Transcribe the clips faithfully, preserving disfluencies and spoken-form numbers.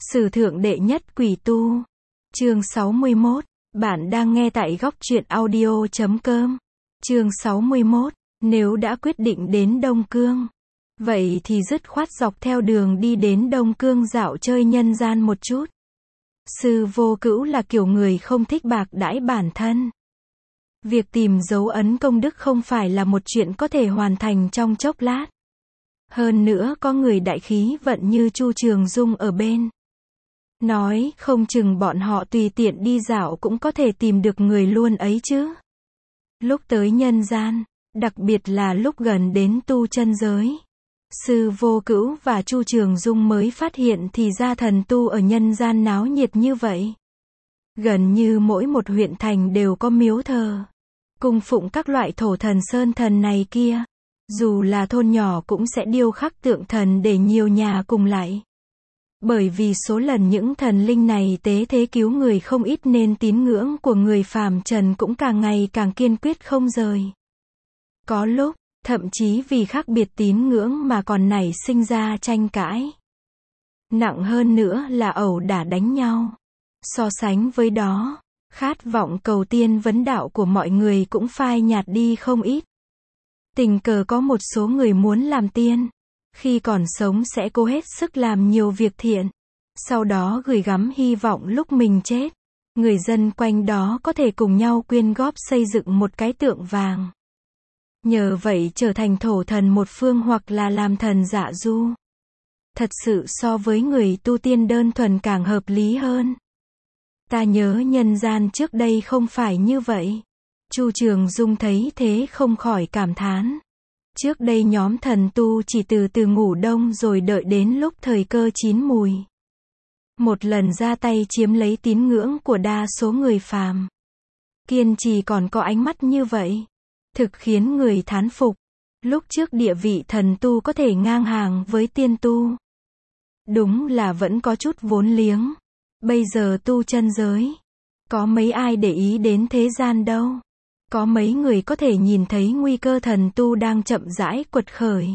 Sử thượng đệ nhất quỷ tu. Chương sáu mươi mốt. Bạn đang nghe tại góc truyện audio chấm com. Chương sáu mươi mốt. Nếu đã quyết định đến Đông Cương, vậy thì dứt khoát dọc theo đường đi đến Đông Cương dạo chơi nhân gian một chút. Sư Vô Cữu là kiểu người không thích bạc đãi bản thân. Việc tìm dấu ấn công đức không phải là một chuyện có thể hoàn thành trong chốc lát. Hơn nữa có người đại khí vận như Chu Trường Dung ở bên. Nói không chừng bọn họ tùy tiện đi dạo cũng có thể tìm được người luôn ấy chứ. Lúc tới nhân gian, đặc biệt là lúc gần đến tu chân giới, Sư Vô Cữu và Chu Trường Dung mới phát hiện thì ra thần tu ở nhân gian náo nhiệt như vậy. Gần như mỗi một huyện thành đều có miếu thờ, cung phụng các loại thổ thần sơn thần này kia. Dù là thôn nhỏ cũng sẽ điêu khắc tượng thần để nhiều nhà cùng lại. Bởi vì số lần những thần linh này tế thế cứu người không ít nên tín ngưỡng của người phàm trần cũng càng ngày càng kiên quyết không rời. Có lúc, thậm chí vì khác biệt tín ngưỡng mà còn nảy sinh ra tranh cãi. Nặng hơn nữa là ẩu đả đánh nhau. So sánh với đó, khát vọng cầu tiên vấn đạo của mọi người cũng phai nhạt đi không ít. Tình cờ có một số người muốn làm tiên, khi còn sống sẽ cố hết sức làm nhiều việc thiện, sau đó gửi gắm hy vọng lúc mình chết, người dân quanh đó có thể cùng nhau quyên góp xây dựng một cái tượng vàng. Nhờ vậy trở thành thổ thần một phương hoặc là làm thần dạ du. Thật sự so với người tu tiên đơn thuần càng hợp lý hơn. Ta nhớ nhân gian trước đây không phải như vậy. Chu Trường Dung thấy thế không khỏi cảm thán. Trước đây nhóm thần tu chỉ từ từ ngủ đông rồi đợi đến lúc thời cơ chín mùi. Một lần ra tay chiếm lấy tín ngưỡng của đa số người phàm. Kiên trì còn có ánh mắt như vậy. Thực khiến người thán phục. Lúc trước địa vị thần tu có thể ngang hàng với tiên tu. Đúng là vẫn có chút vốn liếng. Bây giờ tu chân giới, có mấy ai để ý đến thế gian đâu. Có mấy người có thể nhìn thấy nguy cơ thần tu đang chậm rãi quật khởi.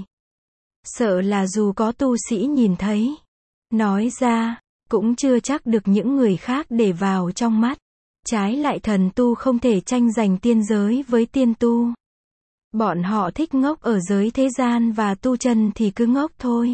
Sợ là dù có tu sĩ nhìn thấy, nói ra, cũng chưa chắc được những người khác để vào trong mắt. Trái lại thần tu không thể tranh giành tiên giới với tiên tu. Bọn họ thích ngốc ở giới thế gian và tu chân thì cứ ngốc thôi.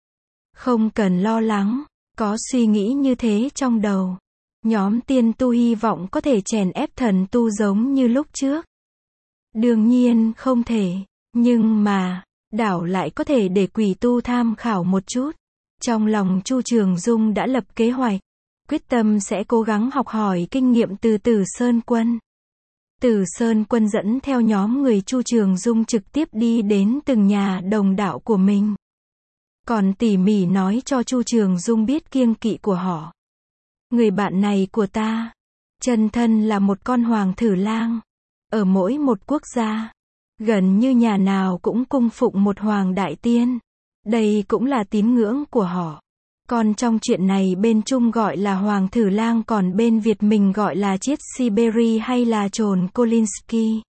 Không cần lo lắng, có suy nghĩ như thế trong đầu. Nhóm tiên tu hy vọng có thể chèn ép thần tu giống như lúc trước. Đương nhiên không thể, nhưng mà, đảo lại có thể để quỷ tu tham khảo một chút. Trong lòng Chu Trường Dung đã lập kế hoạch, quyết tâm sẽ cố gắng học hỏi kinh nghiệm từ Tử Sơn Quân. Tử Sơn Quân dẫn theo nhóm người Chu Trường Dung trực tiếp đi đến từng nhà đồng đạo của mình. Còn tỉ mỉ nói cho Chu Trường Dung biết kiêng kỵ của họ. Người bạn này của ta, chân thân là một con hoàng thử lang. Ở mỗi một quốc gia, gần như nhà nào cũng cung phụng một hoàng đại tiên. Đây cũng là tín ngưỡng của họ. Còn trong chuyện này bên Trung gọi là hoàng thử lang, còn bên Việt mình gọi là chiết Siberia hay là trồn Kolinsky.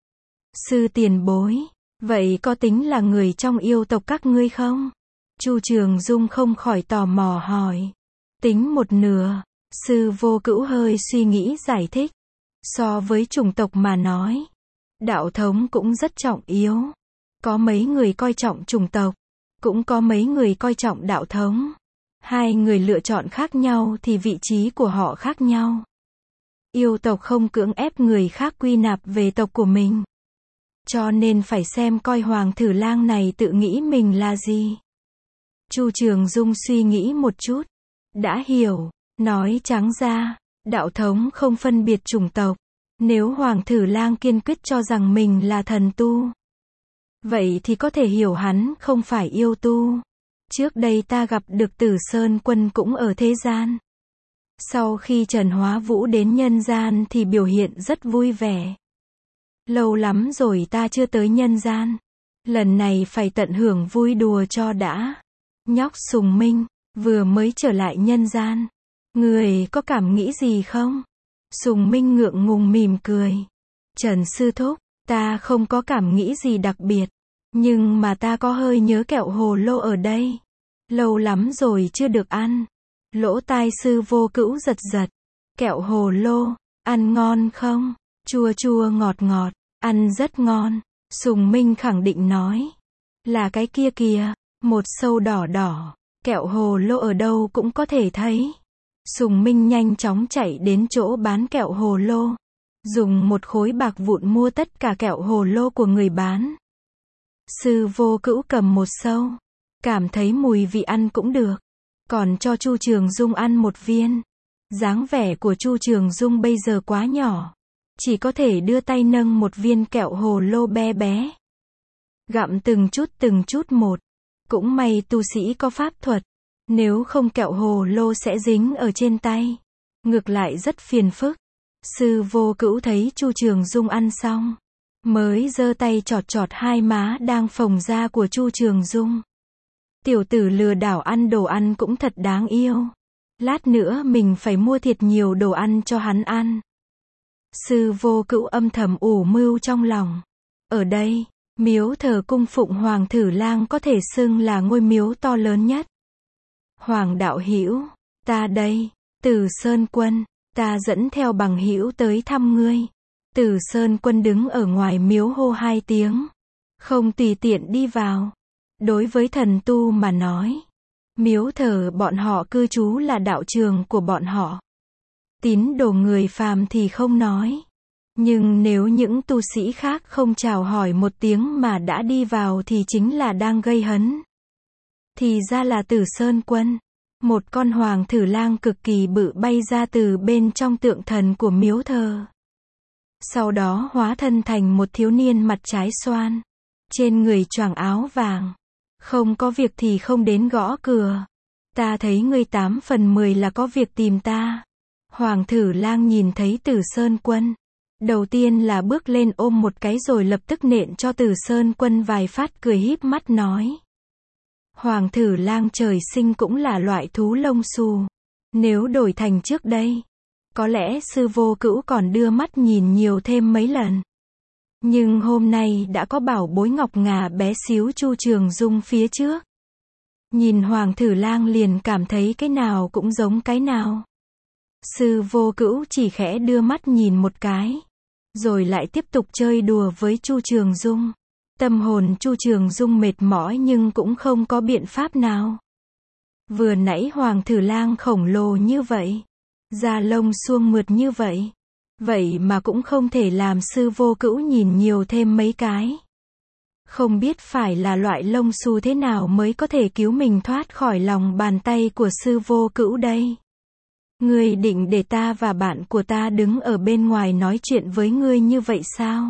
Sư tiền bối, vậy có tính là người trong yêu tộc các ngươi không? Chu Trường Dung không khỏi tò mò hỏi. Tính một nửa. Sư Vô Cữu hơi suy nghĩ giải thích. So với chủng tộc mà nói, đạo thống cũng rất trọng yếu. Có mấy người coi trọng chủng tộc, cũng có mấy người coi trọng đạo thống. Hai người lựa chọn khác nhau thì vị trí của họ khác nhau. Yêu tộc không cưỡng ép người khác quy nạp về tộc của mình. Cho nên phải xem coi hoàng thử lang này tự nghĩ mình là gì. Chu Trường Dung suy nghĩ một chút. Đã hiểu. Nói trắng ra, đạo thống không phân biệt chủng tộc. Nếu hoàng thử lang kiên quyết cho rằng mình là thần tu, vậy thì có thể hiểu hắn không phải yêu tu. Trước đây ta gặp được Tử Sơn Quân cũng ở thế gian. Sau khi Trần Hóa Vũ đến nhân gian thì biểu hiện rất vui vẻ. Lâu lắm rồi ta chưa tới nhân gian. Lần này phải tận hưởng vui đùa cho đã. Nhóc Sùng Minh, vừa mới trở lại nhân gian. Người có cảm nghĩ gì không? Sùng Minh ngượng ngùng mỉm cười. Trần sư thúc, ta không có cảm nghĩ gì đặc biệt. Nhưng mà ta có hơi nhớ kẹo hồ lô ở đây. Lâu lắm rồi chưa được ăn. Lỗ tai sư vô cữu giật giật. Kẹo hồ lô, ăn ngon không? Chua chua ngọt ngọt, ăn rất ngon. Sùng Minh khẳng định nói. Là cái kia kìa, một sâu đỏ đỏ. Kẹo hồ lô ở đâu cũng có thể thấy. Sùng Minh nhanh chóng chạy đến chỗ bán kẹo hồ lô. Dùng một khối bạc vụn mua tất cả kẹo hồ lô của người bán. Sư vô cữu cầm một sâu. Cảm thấy mùi vị ăn cũng được. Còn cho Chu Trường Dung ăn một viên. Dáng vẻ của Chu Trường Dung bây giờ quá nhỏ. Chỉ có thể đưa tay nâng một viên kẹo hồ lô bé bé. Gặm từng chút từng chút một. Cũng may tu sĩ có pháp thuật. Nếu không kẹo hồ lô sẽ dính ở trên tay. Ngược lại rất phiền phức. Sư vô cữu thấy Chu Trường Dung ăn xong. Mới giơ tay chọt chọt hai má đang phồng ra của Chu Trường Dung. Tiểu tử lừa đảo ăn đồ ăn cũng thật đáng yêu. Lát nữa mình phải mua thiệt nhiều đồ ăn cho hắn ăn. Sư vô cữu âm thầm ủ mưu trong lòng. Ở đây, miếu thờ cung phụng Hoàng Thử Lang có thể xưng là ngôi miếu to lớn nhất. Hoàng đạo hữu, ta đây, Tử Sơn Quân, ta dẫn theo bằng hữu tới thăm ngươi. Tử Sơn Quân đứng ở ngoài miếu hô hai tiếng. Không tùy tiện đi vào. Đối với thần tu mà nói, miếu thờ bọn họ cư trú là đạo trường của bọn họ. Tín đồ người phàm thì không nói. Nhưng nếu những tu sĩ khác không chào hỏi một tiếng mà đã đi vào thì chính là đang gây hấn. Thì ra là Tử Sơn Quân. Một con hoàng thử lang cực kỳ bự bay ra từ bên trong tượng thần của miếu thờ. Sau đó hóa thân thành một thiếu niên mặt trái xoan. Trên người choàng áo vàng. Không có việc thì không đến gõ cửa. Ta thấy ngươi tám phần mười là có việc tìm ta. Hoàng thử lang nhìn thấy Tử Sơn Quân. Đầu tiên là bước lên ôm một cái rồi lập tức nện cho Tử Sơn Quân vài phát, cười híp mắt nói. Hoàng thử lang trời sinh cũng là loại thú lông xù. Nếu đổi thành trước đây, có lẽ sư vô cữu còn đưa mắt nhìn nhiều thêm mấy lần. Nhưng hôm nay đã có bảo bối ngọc ngà bé xíu Chu Trường Dung phía trước. Nhìn Hoàng thử lang liền cảm thấy cái nào cũng giống cái nào. Sư vô cữu chỉ khẽ đưa mắt nhìn một cái. Rồi lại tiếp tục chơi đùa với Chu Trường Dung. Tâm hồn Chu Trường Dung mệt mỏi nhưng cũng không có biện pháp nào. Vừa nãy Hoàng thử lang khổng lồ như vậy. Da lông suông mượt như vậy. Vậy mà cũng không thể làm sư vô cữu nhìn nhiều thêm mấy cái. Không biết phải là loại lông xù thế nào mới có thể cứu mình thoát khỏi lòng bàn tay của sư vô cữu đây. Ngươi định để ta và bạn của ta đứng ở bên ngoài nói chuyện với ngươi như vậy sao?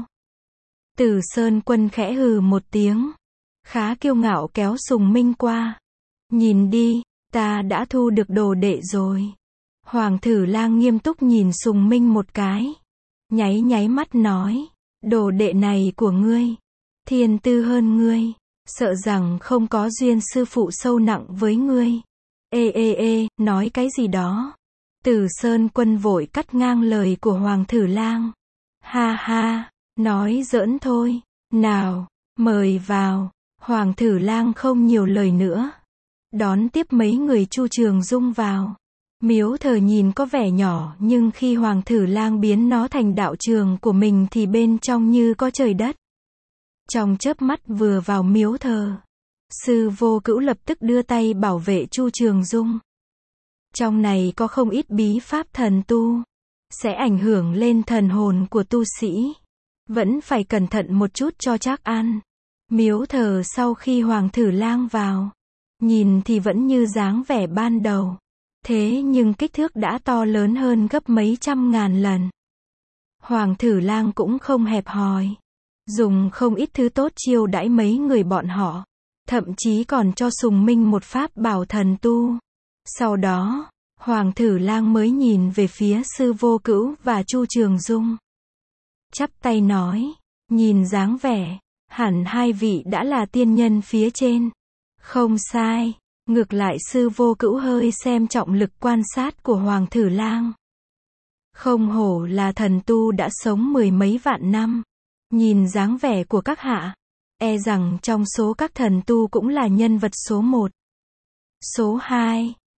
Tử Sơn Quân khẽ hừ một tiếng. Khá kiêu ngạo kéo Sùng Minh qua. Nhìn đi, ta đã thu được đồ đệ rồi. Hoàng thử lang nghiêm túc nhìn Sùng Minh một cái. Nháy nháy mắt nói. Đồ đệ này của ngươi. Thiên tư hơn ngươi. Sợ rằng không có duyên sư phụ sâu nặng với ngươi. Ê ê ê, nói cái gì đó. Tử Sơn Quân vội cắt ngang lời của Hoàng thử lang. Ha ha, nói giỡn thôi. Nào, mời vào. Hoàng thử lang không nhiều lời nữa. Đón tiếp mấy người Chu Trường Dung vào. Miếu thờ nhìn có vẻ nhỏ nhưng khi Hoàng thử lang biến nó thành đạo trường của mình thì bên trong như có trời đất. Trong chớp mắt vừa vào miếu thờ, sư vô cữu lập tức đưa tay bảo vệ Chu Trường Dung. Trong này có không ít bí pháp thần tu, sẽ ảnh hưởng lên thần hồn của tu sĩ. Vẫn phải cẩn thận một chút cho chắc ăn. Miếu thờ sau khi Hoàng thử lang vào, nhìn thì vẫn như dáng vẻ ban đầu. Thế nhưng kích thước đã to lớn hơn gấp mấy trăm ngàn lần. Hoàng thử lang cũng không hẹp hòi. Dùng không ít thứ tốt chiêu đãi mấy người bọn họ. Thậm chí còn cho Sùng Minh một pháp bảo thần tu. Sau đó, Hoàng thử lang mới nhìn về phía sư vô cữu và Chu Trường Dung. Chắp tay nói, nhìn dáng vẻ, hẳn hai vị đã là tiên nhân phía trên. Không sai, ngược lại sư vô cữu hơi xem trọng lực quan sát của Hoàng thử lang. Không hổ là thần tu đã sống mười mấy vạn năm. Nhìn dáng vẻ của các hạ, e rằng trong số các thần tu cũng là nhân vật số một. Số hai,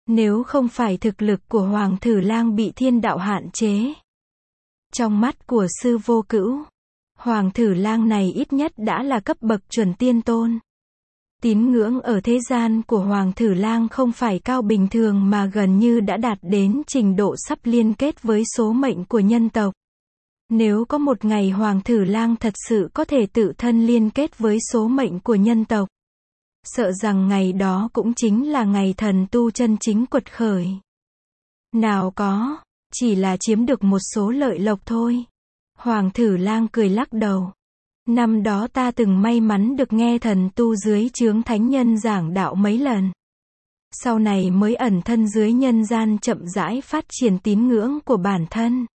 Nếu không phải thực lực của Hoàng Thử Lang bị thiên đạo hạn chế. Trong mắt của Sư Vô Cữu, Hoàng Thử Lang này ít nhất đã là cấp bậc chuẩn tiên tôn. Tín ngưỡng ở thế gian của Hoàng Thử Lang không phải cao bình thường mà gần như đã đạt đến trình độ sắp liên kết với số mệnh của nhân tộc. Nếu có một ngày Hoàng Thử Lang thật sự có thể tự thân liên kết với số mệnh của nhân tộc, sợ rằng ngày đó cũng chính là ngày thần tu chân chính quật khởi. Nào có, chỉ là chiếm được một số lợi lộc thôi. Hoàng Thử Lang cười lắc đầu. Năm đó ta từng may mắn được nghe thần tu dưới trướng thánh nhân giảng đạo mấy lần. Sau này mới ẩn thân dưới nhân gian chậm rãi phát triển tín ngưỡng của bản thân.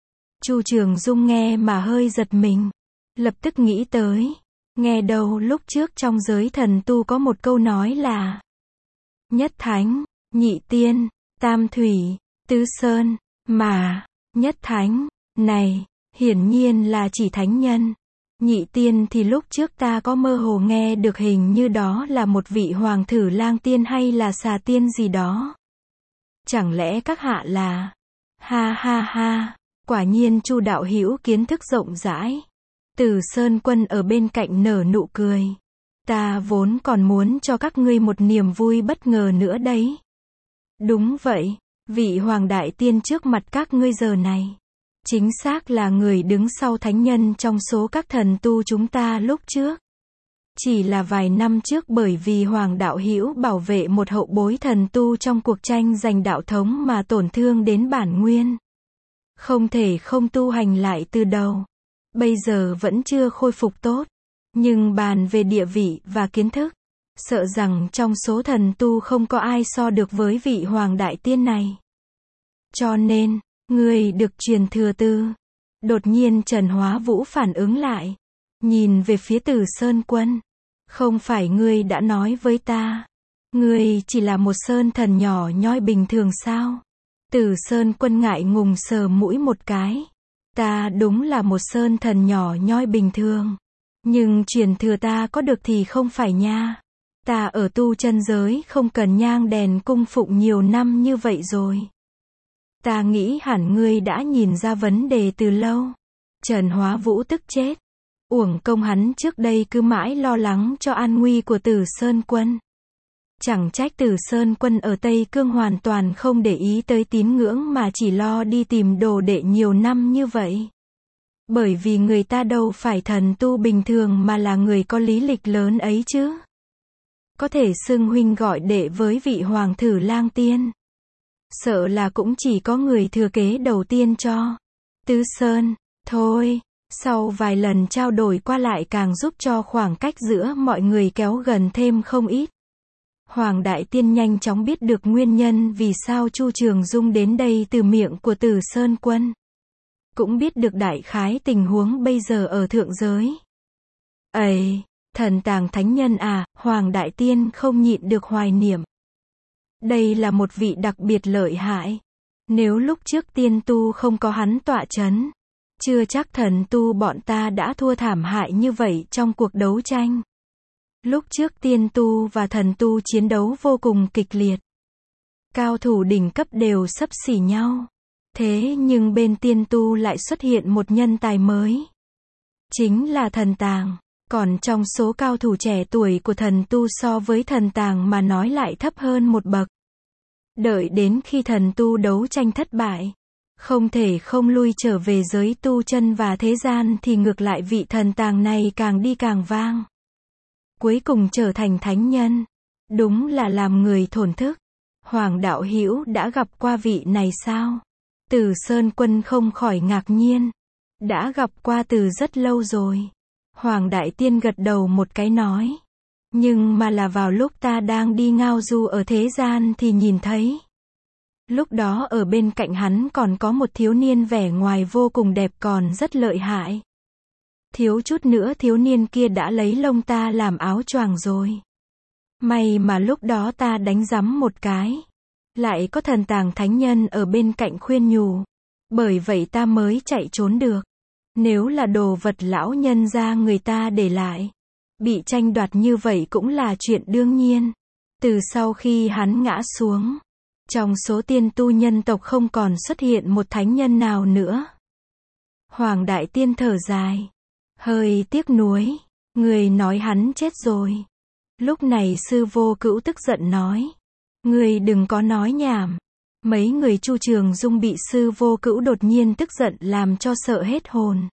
Chu Trường Dung nghe mà hơi giật mình. Lập tức nghĩ tới. Nghe đâu lúc trước trong giới thần tu có một câu nói là nhất thánh, nhị tiên, tam thủy, tứ sơn, mà, nhất thánh, này, hiển nhiên là chỉ thánh nhân. Nhị tiên thì lúc trước ta có mơ hồ nghe được hình như đó là một vị Hoàng Thử Lang tiên hay là xà tiên gì đó. Chẳng lẽ các hạ là... Ha ha ha, quả nhiên Chu đạo hữu kiến thức rộng rãi. Từ Sơn Quân ở bên cạnh nở nụ cười. Ta vốn còn muốn cho các ngươi một niềm vui bất ngờ nữa đấy. Đúng vậy, vị Hoàng Đại Tiên trước mặt các ngươi giờ này. Chính xác là người đứng sau thánh nhân trong số các thần tu chúng ta lúc trước. Chỉ là vài năm trước bởi vì Hoàng đạo hữu bảo vệ một hậu bối thần tu trong cuộc tranh giành đạo thống mà tổn thương đến bản nguyên. Không thể không tu hành lại từ đầu. Bây giờ vẫn chưa khôi phục tốt. Nhưng bàn về địa vị và kiến thức, sợ rằng trong số thần tu không có ai so được với vị Hoàng Đại Tiên này. Cho nên, ngươi được truyền thừa tư. Đột nhiên Trần Hóa Vũ phản ứng lại. Nhìn về phía Từ Sơn Quân. Không phải ngươi đã nói với ta. Ngươi chỉ là một sơn thần nhỏ nhoi bình thường sao? Từ Sơn Quân ngại ngùng sờ mũi một cái. Ta đúng là một sơn thần nhỏ nhoi bình thường. Nhưng truyền thừa ta có được thì không phải nha. Ta ở tu chân giới không cần nhang đèn cung phụng nhiều năm như vậy rồi. Ta nghĩ hẳn ngươi đã nhìn ra vấn đề từ lâu. Trần Hóa Vũ tức chết. Uổng công hắn trước đây cứ mãi lo lắng cho an nguy của Từ Sơn Quân. Chẳng trách Từ Sơn Quân ở Tây Cương hoàn toàn không để ý tới tín ngưỡng mà chỉ lo đi tìm đồ đệ nhiều năm như vậy. Bởi vì người ta đâu phải thần tu bình thường mà là người có lý lịch lớn ấy chứ. Có thể xưng huynh gọi đệ với vị Hoàng Thử Lang tiên. Sợ là cũng chỉ có người thừa kế đầu tiên cho. Tứ Sơn, thôi, sau vài lần trao đổi qua lại càng giúp cho khoảng cách giữa mọi người kéo gần thêm không ít. Hoàng Đại Tiên nhanh chóng biết được nguyên nhân vì sao Chu Trường Dung đến đây từ miệng của Từ Sơn Quân. Cũng biết được đại khái tình huống bây giờ ở thượng giới. Ây, thần tàng thánh nhân à, Hoàng Đại Tiên không nhịn được hoài niệm. Đây là một vị đặc biệt lợi hại. Nếu lúc trước tiên tu không có hắn tọa chấn, chưa chắc thần tu bọn ta đã thua thảm hại như vậy trong cuộc đấu tranh. Lúc trước tiên tu và thần tu chiến đấu vô cùng kịch liệt. Cao thủ đỉnh cấp đều xấp xỉ nhau. Thế nhưng bên tiên tu lại xuất hiện một nhân tài mới. Chính là thần tàng. Còn trong số cao thủ trẻ tuổi của thần tu so với thần tàng mà nói lại thấp hơn một bậc. Đợi đến khi thần tu đấu tranh thất bại, không thể không lui trở về giới tu chân và thế gian thì ngược lại vị thần tàng này càng đi càng vang. Cuối cùng trở thành thánh nhân. Đúng là làm người thổn thức. Hoàng đạo hữu đã gặp qua vị này sao? Từ Sơn Quân không khỏi ngạc nhiên. Đã gặp qua từ rất lâu rồi. Hoàng Đại Tiên gật đầu một cái nói. Nhưng mà là vào lúc ta đang đi ngao du ở thế gian thì nhìn thấy. Lúc đó ở bên cạnh hắn còn có một thiếu niên vẻ ngoài vô cùng đẹp còn rất lợi hại. Thiếu chút nữa thiếu niên kia đã lấy lông ta làm áo choàng rồi. May mà lúc đó ta đánh rắm một cái. Lại có thần tàng thánh nhân ở bên cạnh khuyên nhủ. Bởi vậy ta mới chạy trốn được. Nếu là đồ vật lão nhân gia người ta để lại, bị tranh đoạt như vậy cũng là chuyện đương nhiên. Từ sau khi hắn ngã xuống, Trong số tiên tu nhân tộc không còn xuất hiện một thánh nhân nào nữa. Hoàng Đại Tiên thở dài, hơi tiếc nuối, người nói hắn chết rồi. Lúc này Sư Vô Cữu tức giận nói, người đừng có nói nhảm. Mấy người Chu Trường Dung bị Sư Vô Cữu đột nhiên tức giận làm cho sợ hết hồn.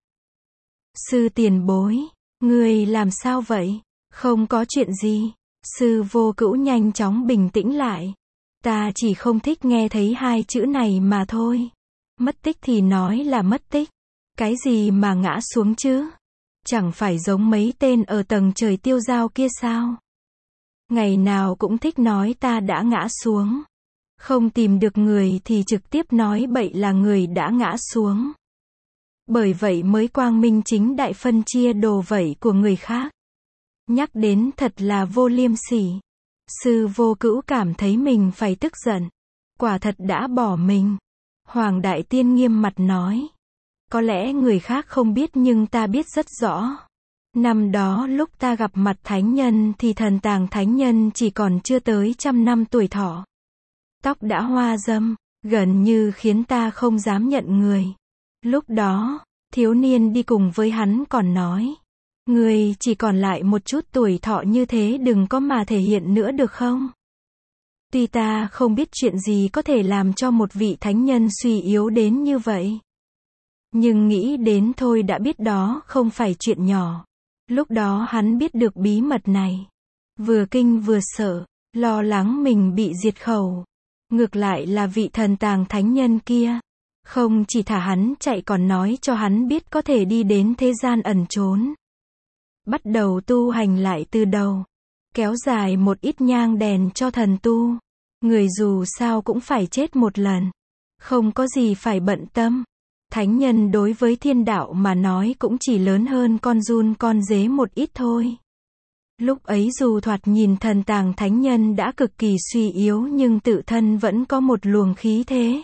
Sư tiền bối, người làm sao vậy? Không có chuyện gì. Sư Vô Cữu nhanh chóng bình tĩnh lại. Ta chỉ không thích nghe thấy hai chữ này mà thôi. Mất tích thì nói là mất tích. Cái gì mà ngã xuống chứ? Chẳng phải giống mấy tên ở tầng trời tiêu dao kia sao? Ngày nào cũng thích nói ta đã ngã xuống. Không tìm được người thì trực tiếp nói bậy là người đã ngã xuống. Bởi vậy mới quang minh chính đại phân chia đồ vẩy của người khác. Nhắc đến thật là vô liêm sỉ. Sư Vô Cữu cảm thấy mình phải tức giận. Quả thật đã bỏ mình. Hoàng Đại Tiên nghiêm mặt nói. Có lẽ người khác không biết nhưng ta biết rất rõ. Năm đó lúc ta gặp mặt thánh nhân thì thần tàng thánh nhân chỉ còn chưa tới trăm năm tuổi thọ. Tóc đã hoa râm, gần như khiến ta không dám nhận người. Lúc đó, thiếu niên đi cùng với hắn còn nói. Người chỉ còn lại một chút tuổi thọ như thế đừng có mà thể hiện nữa được không? Tuy ta không biết chuyện gì có thể làm cho một vị thánh nhân suy yếu đến như vậy. Nhưng nghĩ đến thôi đã biết đó không phải chuyện nhỏ. Lúc đó hắn biết được bí mật này. Vừa kinh vừa sợ, lo lắng mình bị diệt khẩu. Ngược lại là vị thần tàng thánh nhân kia. Không chỉ thả hắn chạy còn nói cho hắn biết có thể đi đến thế gian ẩn trốn. Bắt đầu tu hành lại từ đầu. Kéo dài một ít nhang đèn cho thần tu. Người dù sao cũng phải chết một lần. Không có gì phải bận tâm. Thánh nhân đối với thiên đạo mà nói cũng chỉ lớn hơn con giun con dế một ít thôi. Lúc ấy dù thoạt nhìn thần tàng thánh nhân đã cực kỳ suy yếu nhưng tự thân vẫn có một luồng khí thế.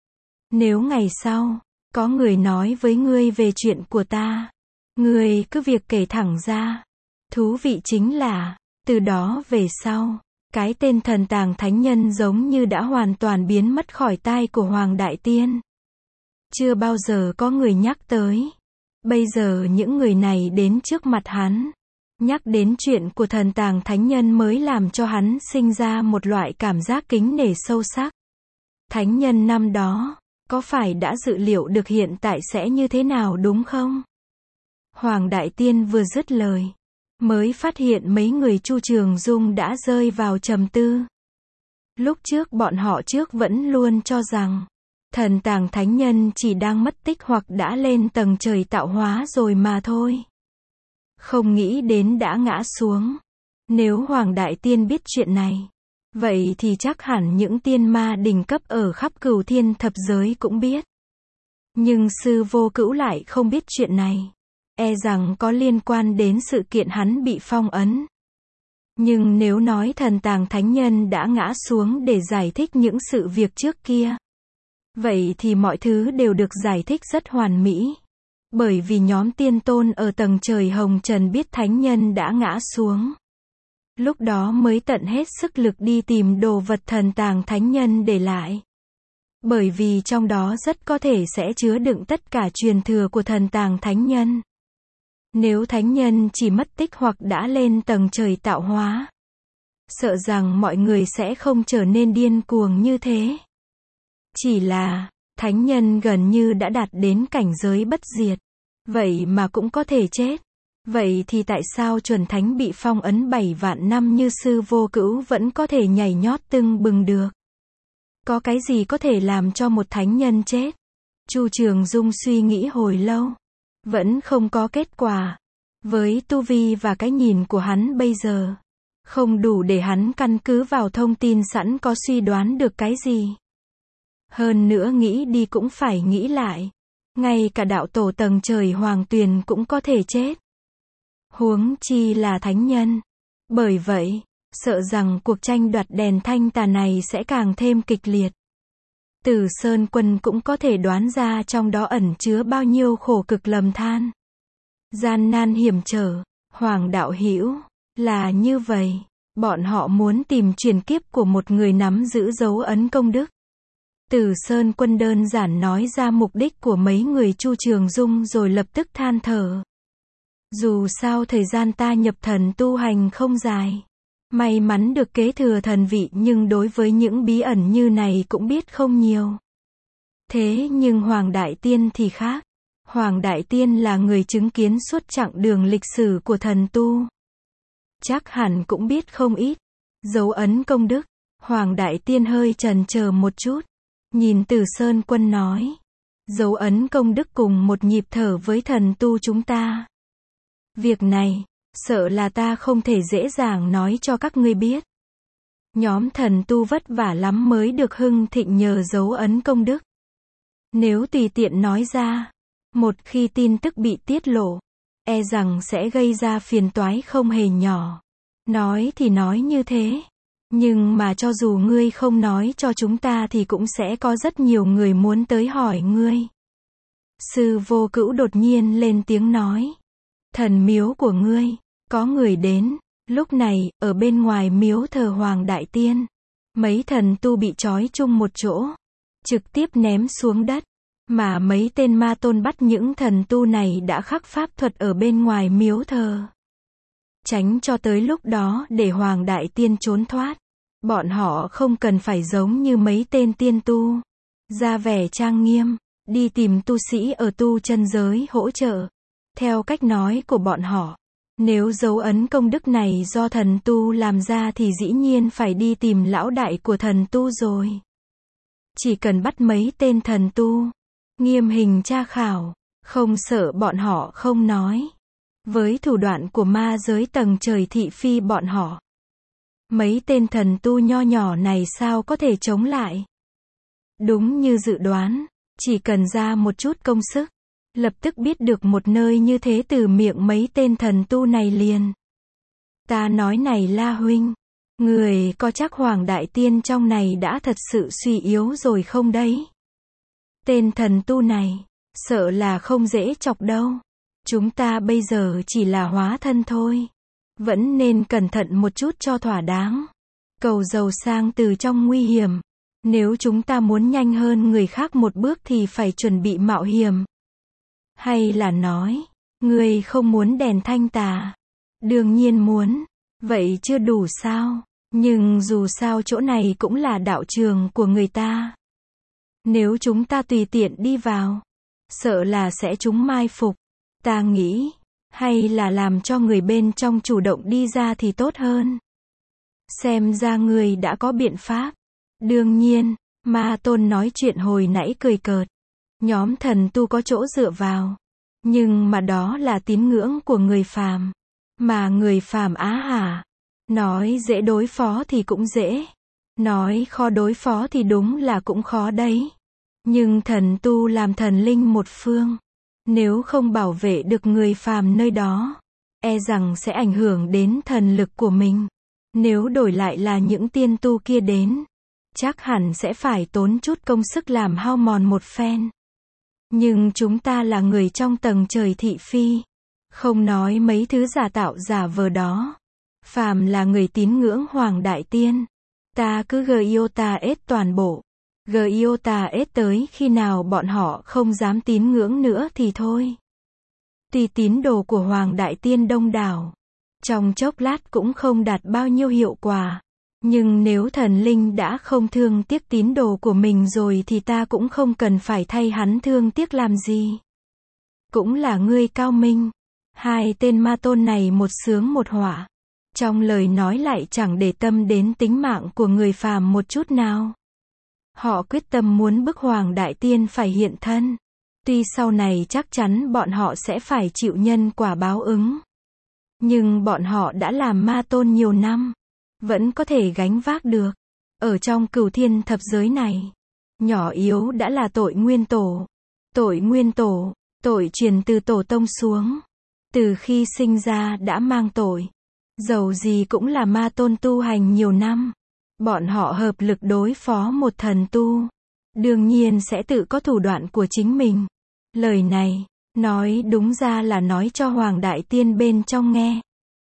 Nếu ngày sau, có người nói với ngươi về chuyện của ta, ngươi cứ việc kể thẳng ra. Thú vị chính là, từ đó về sau, cái tên thần tàng thánh nhân giống như đã hoàn toàn biến mất khỏi tai của Hoàng Đại Tiên. Chưa bao giờ có người nhắc tới. Bây giờ những người này đến trước mặt hắn. Nhắc đến chuyện của thần tàng thánh nhân mới làm cho hắn sinh ra một loại cảm giác kính nể sâu sắc. Thánh nhân năm đó, có phải đã dự liệu được hiện tại sẽ như thế nào đúng không? Hoàng Đại Tiên vừa dứt lời, mới phát hiện mấy người Chu Trường Dung đã rơi vào trầm tư. Lúc trước bọn họ trước vẫn luôn cho rằng, thần tàng thánh nhân chỉ đang mất tích hoặc đã lên tầng trời tạo hóa rồi mà thôi. Không nghĩ đến đã ngã xuống. Nếu Hoàng Đại Tiên biết chuyện này, vậy thì chắc hẳn những tiên ma đỉnh cấp ở khắp cửu thiên thập giới cũng biết. Nhưng Sư Vô Cữu lại không biết chuyện này. E rằng có liên quan đến sự kiện hắn bị phong ấn. Nhưng nếu nói thần tàng thánh nhân đã ngã xuống để giải thích những sự việc trước kia, vậy thì mọi thứ đều được giải thích rất hoàn mỹ. Bởi vì nhóm tiên tôn ở tầng trời hồng trần biết thánh nhân đã ngã xuống. Lúc đó mới tận hết sức lực đi tìm đồ vật thần tàng thánh nhân để lại. Bởi vì trong đó rất có thể sẽ chứa đựng tất cả truyền thừa của thần tàng thánh nhân. Nếu thánh nhân chỉ mất tích hoặc đã lên tầng trời tạo hóa, sợ rằng mọi người sẽ không trở nên điên cuồng như thế. Chỉ là, thánh nhân gần như đã đạt đến cảnh giới bất diệt. Vậy mà cũng có thể chết. Vậy thì tại sao chuẩn thánh bị phong ấn bảy vạn năm như Sư Vô Cữu vẫn có thể nhảy nhót tưng bừng được? Có cái gì có thể làm cho một thánh nhân chết? Chu Trường Dung suy nghĩ hồi lâu. Vẫn không có kết quả. Với tu vi và cái nhìn của hắn bây giờ, không đủ để hắn căn cứ vào thông tin sẵn có suy đoán được cái gì. Hơn nữa nghĩ đi cũng phải nghĩ lại. Ngay cả đạo tổ tầng trời Hoàng Tuyền cũng có thể chết. Huống chi là thánh nhân. Bởi vậy, sợ rằng cuộc tranh đoạt đèn thanh tà này sẽ càng thêm kịch liệt. Tử Sơn Quân cũng có thể đoán ra trong đó ẩn chứa bao nhiêu khổ cực lầm than. Gian nan hiểm trở, Hoàng đạo hữu, là như vậy. Bọn họ muốn tìm truyền kiếp của một người nắm giữ dấu ấn công đức. Từ Sơn Quân đơn giản nói ra mục đích của mấy người Chu Trường Dung rồi lập tức than thở. Dù sao thời gian ta nhập thần tu hành không dài. May mắn được kế thừa thần vị nhưng đối với những bí ẩn như này cũng biết không nhiều. Thế nhưng Hoàng Đại Tiên thì khác. Hoàng Đại Tiên là người chứng kiến suốt chặng đường lịch sử của thần tu. Chắc hẳn cũng biết không ít. Dấu ấn công đức. Hoàng Đại Tiên hơi chần chờ một chút. Nhìn Từ Sơn Quân nói. Dấu ấn công đức cùng một nhịp thở với thần tu chúng ta. Việc này, sợ là ta không thể dễ dàng nói cho các ngươi biết. Nhóm thần tu vất vả lắm mới được hưng thịnh nhờ dấu ấn công đức. Nếu tùy tiện nói ra, một khi tin tức bị tiết lộ, e rằng sẽ gây ra phiền toái không hề nhỏ. Nói thì nói như thế, nhưng mà cho dù ngươi không nói cho chúng ta thì cũng sẽ có rất nhiều người muốn tới hỏi ngươi. Sư Vô Cữu đột nhiên lên tiếng nói. Thần miếu của ngươi, có người đến. Lúc này, ở bên ngoài miếu thờ Hoàng Đại Tiên, mấy thần tu bị trói chung một chỗ, trực tiếp ném xuống đất. Mà mấy tên ma tôn bắt những thần tu này đã khắc pháp thuật ở bên ngoài miếu thờ. Tránh cho tới lúc đó để Hoàng Đại Tiên trốn thoát. Bọn họ không cần phải giống như mấy tên tiên tu, ra vẻ trang nghiêm, đi tìm tu sĩ ở tu chân giới hỗ trợ. Theo cách nói của bọn họ, nếu dấu ấn công đức này do thần tu làm ra thì dĩ nhiên phải đi tìm lão đại của thần tu rồi. Chỉ cần bắt mấy tên thần tu, nghiêm hình tra khảo, không sợ bọn họ không nói. Với thủ đoạn của ma giới tầng trời thị phi bọn họ, mấy tên thần tu nho nhỏ này sao có thể chống lại. Đúng như dự đoán, chỉ cần ra một chút công sức, lập tức biết được một nơi như thế từ miệng mấy tên thần tu này liền. Ta nói này La huynh, người có chắc Hoàng Đại Tiên trong này đã thật sự suy yếu rồi không đấy? Tên thần tu này, sợ là không dễ chọc đâu. Chúng ta bây giờ chỉ là hóa thân thôi. Vẫn nên cẩn thận một chút cho thỏa đáng. Cầu giàu sang từ trong nguy hiểm. Nếu chúng ta muốn nhanh hơn người khác một bước thì phải chuẩn bị mạo hiểm. Hay là nói, người không muốn đèn thanh tà? Đương nhiên muốn. Vậy chưa đủ sao? Nhưng dù sao chỗ này cũng là đạo trường của người ta. Nếu chúng ta tùy tiện đi vào, sợ là sẽ chúng mai phục. Ta nghĩ, hay là làm cho người bên trong chủ động đi ra thì tốt hơn. Xem ra người đã có biện pháp. Đương nhiên, Ma Tôn nói chuyện hồi nãy cười cợt. Nhóm thần tu có chỗ dựa vào. Nhưng mà đó là tín ngưỡng của người phàm. Mà người phàm á hả? Nói dễ đối phó thì cũng dễ. Nói khó đối phó thì đúng là cũng khó đấy. Nhưng thần tu làm thần linh một phương. Nếu không bảo vệ được người phàm nơi đó, e rằng sẽ ảnh hưởng đến thần lực của mình. Nếu đổi lại là những tiên tu kia đến, chắc hẳn sẽ phải tốn chút công sức làm hao mòn một phen. Nhưng chúng ta là người trong tầng trời thị phi. Không nói mấy thứ giả tạo giả vờ đó. Phàm là người tín ngưỡng Hoàng Đại Tiên. Ta cứ giota ết toàn bộ. Giota ết tới khi nào bọn họ không dám tín ngưỡng nữa thì thôi. Tuy tín đồ của Hoàng Đại Tiên đông đảo, trong chốc lát cũng không đạt bao nhiêu hiệu quả. Nhưng nếu thần linh đã không thương tiếc tín đồ của mình rồi thì ta cũng không cần phải thay hắn thương tiếc làm gì. Cũng là ngươi cao minh. Hai tên ma tôn này một sướng một họa. Trong lời nói lại chẳng để tâm đến tính mạng của người phàm một chút nào. Họ quyết tâm muốn bức Hoàng Đại Tiên phải hiện thân. Tuy sau này chắc chắn bọn họ sẽ phải chịu nhân quả báo ứng. Nhưng bọn họ đã làm ma tôn nhiều năm. Vẫn có thể gánh vác được. Ở trong cửu thiên thập giới này, nhỏ yếu đã là tội nguyên tổ. Tội nguyên tổ, tội truyền từ tổ tông xuống. Từ khi sinh ra đã mang tội. Dầu gì cũng là ma tôn tu hành nhiều năm. Bọn họ hợp lực đối phó một thần tu. Đương nhiên sẽ tự có thủ đoạn của chính mình. Lời này, nói đúng ra là nói cho Hoàng Đại Tiên bên trong nghe.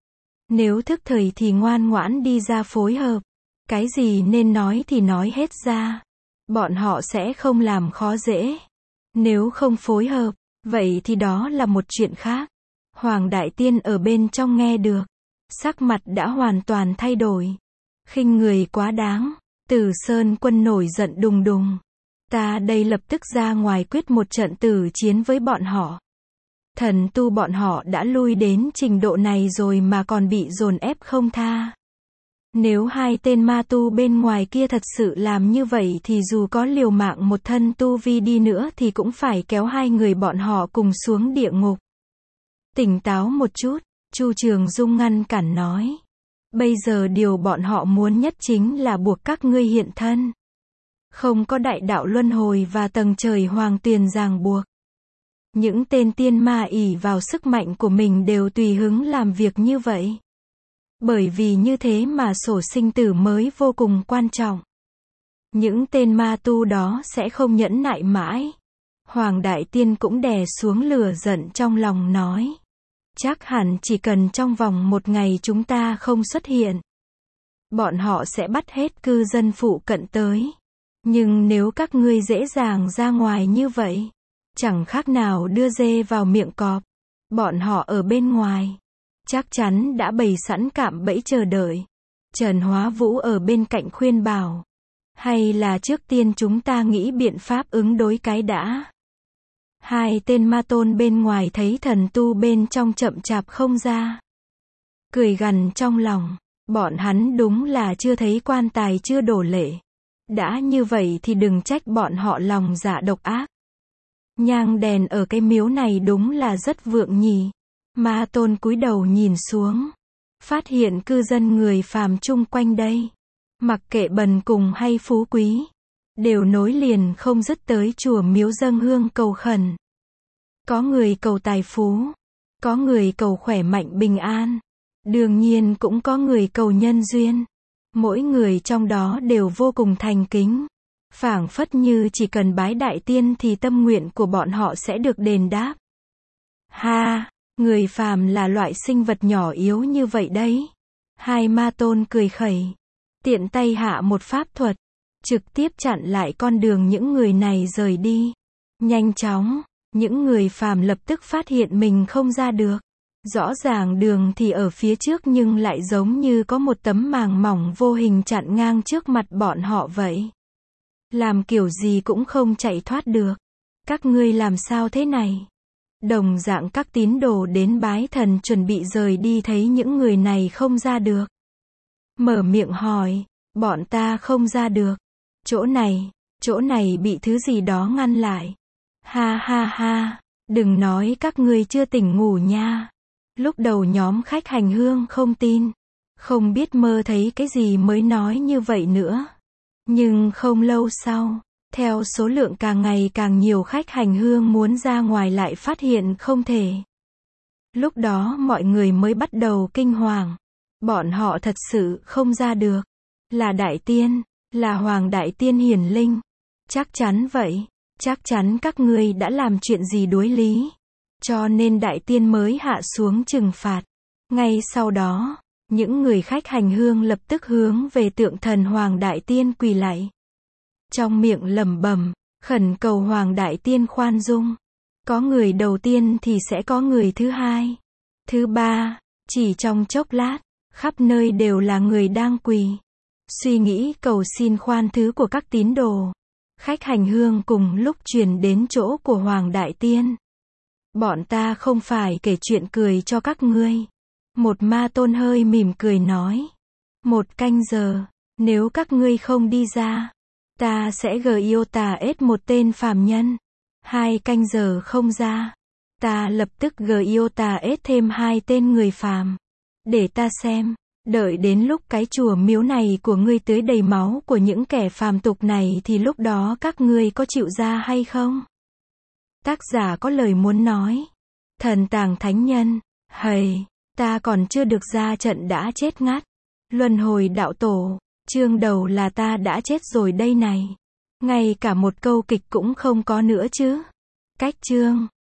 Nếu thức thời thì ngoan ngoãn đi ra phối hợp. Cái gì nên nói thì nói hết ra. Bọn họ sẽ không làm khó dễ. Nếu không phối hợp, vậy thì đó là một chuyện khác. Hoàng Đại Tiên ở bên trong nghe được. Sắc mặt đã hoàn toàn thay đổi. Khinh người quá đáng. Tử Sơn Quân nổi giận đùng đùng. Ta đây lập tức ra ngoài quyết một trận tử chiến với bọn họ. Thần tu bọn họ đã lui đến trình độ này rồi mà còn bị dồn ép không tha. Nếu hai tên ma tu bên ngoài kia thật sự làm như vậy thì dù có liều mạng một thân tu vi đi nữa thì cũng phải kéo hai người bọn họ cùng xuống địa ngục. Tỉnh táo một chút, Chu Trường Dung ngăn cản nói. Bây giờ điều bọn họ muốn nhất chính là buộc các ngươi hiện thân. Không có đại đạo luân hồi và tầng trời hoàng tuyền ràng buộc. Những tên tiên ma ỷ vào sức mạnh của mình đều tùy hứng làm việc như vậy. Bởi vì như thế mà sổ sinh tử mới vô cùng quan trọng. Những tên ma tu đó sẽ không nhẫn nại mãi. Hoàng Đại Tiên cũng đè xuống lửa giận trong lòng nói. Chắc hẳn chỉ cần trong vòng một ngày chúng ta không xuất hiện. Bọn họ sẽ bắt hết cư dân phụ cận tới. Nhưng nếu các ngươi dễ dàng ra ngoài như vậy, chẳng khác nào đưa dê vào miệng cọp. Bọn họ ở bên ngoài, chắc chắn đã bày sẵn cạm bẫy chờ đợi. Trần Hóa Vũ ở bên cạnh khuyên bảo. Hay là trước tiên chúng ta nghĩ biện pháp ứng đối cái đã. Hai tên ma tôn bên ngoài thấy thần tu bên trong chậm chạp không ra. Cười gằn trong lòng, bọn hắn đúng là chưa thấy quan tài chưa đổ lệ. Đã như vậy thì đừng trách bọn họ lòng dạ độc ác. Nhang đèn ở cái miếu này đúng là rất vượng nhỉ. Ma tôn cúi đầu nhìn xuống. Phát hiện cư dân người phàm chung quanh đây. Mặc kệ bần cùng hay phú quý. Đều nối liền không dứt tới chùa miếu dâng hương cầu khẩn. Có người cầu tài phú. Có người cầu khỏe mạnh bình an. Đương nhiên cũng có người cầu nhân duyên. Mỗi người trong đó đều vô cùng thành kính. Phảng phất như chỉ cần bái đại tiên thì tâm nguyện của bọn họ sẽ được đền đáp. Ha, người phàm là loại sinh vật nhỏ yếu như vậy đấy. Hai ma tôn cười khẩy. Tiện tay hạ một pháp thuật. Trực tiếp chặn lại con đường những người này rời đi. Nhanh chóng, những người phàm lập tức phát hiện mình không ra được. Rõ ràng đường thì ở phía trước nhưng lại giống như có một tấm màng mỏng vô hình chặn ngang trước mặt bọn họ vậy. Làm kiểu gì cũng không chạy thoát được. Các ngươi làm sao thế này? Đồng dạng các tín đồ đến bái thần chuẩn bị rời đi thấy những người này không ra được. Mở miệng hỏi, bọn ta không ra được. Chỗ này, chỗ này bị thứ gì đó ngăn lại. Ha ha ha, đừng nói các ngươi chưa tỉnh ngủ nha. Lúc đầu nhóm khách hành hương không tin. Không biết mơ thấy cái gì mới nói như vậy nữa. Nhưng không lâu sau, theo số lượng càng ngày càng nhiều khách hành hương muốn ra ngoài lại phát hiện không thể. Lúc đó mọi người mới bắt đầu kinh hoàng. Bọn họ thật sự không ra được. Là đại tiên, là Hoàng Đại Tiên hiển linh. Chắc chắn vậy, chắc chắn các ngươi đã làm chuyện gì đối lý. Cho nên đại tiên mới hạ xuống trừng phạt. Ngay sau đó, những người khách hành hương lập tức hướng về tượng thần Hoàng Đại Tiên quỳ lạy. Trong miệng lẩm bẩm, khẩn cầu Hoàng Đại Tiên khoan dung. Có người đầu tiên thì sẽ có người thứ hai, thứ ba, chỉ trong chốc lát, khắp nơi đều là người đang quỳ. Suy nghĩ cầu xin khoan thứ của các tín đồ. Khách hành hương cùng lúc truyền đến chỗ của Hoàng Đại Tiên. Bọn ta không phải kể chuyện cười cho các ngươi. Một ma tôn hơi mỉm cười nói. Một canh giờ, nếu các ngươi không đi ra, ta sẽ gờ yêu tà ết một tên phàm nhân. Hai canh giờ không ra, ta lập tức gờ yêu tà ết thêm hai tên người phàm. Để ta xem, đợi đến lúc cái chùa miếu này của ngươi tưới đầy máu của những kẻ phàm tục này thì lúc đó các ngươi có chịu ra hay không? Tác giả có lời muốn nói. Thần tàng thánh nhân, hầy, ta còn chưa được ra trận đã chết ngắt. Luân hồi đạo tổ, chương đầu là ta đã chết rồi đây này. Ngay cả một câu kịch cũng không có nữa chứ. Cách chương.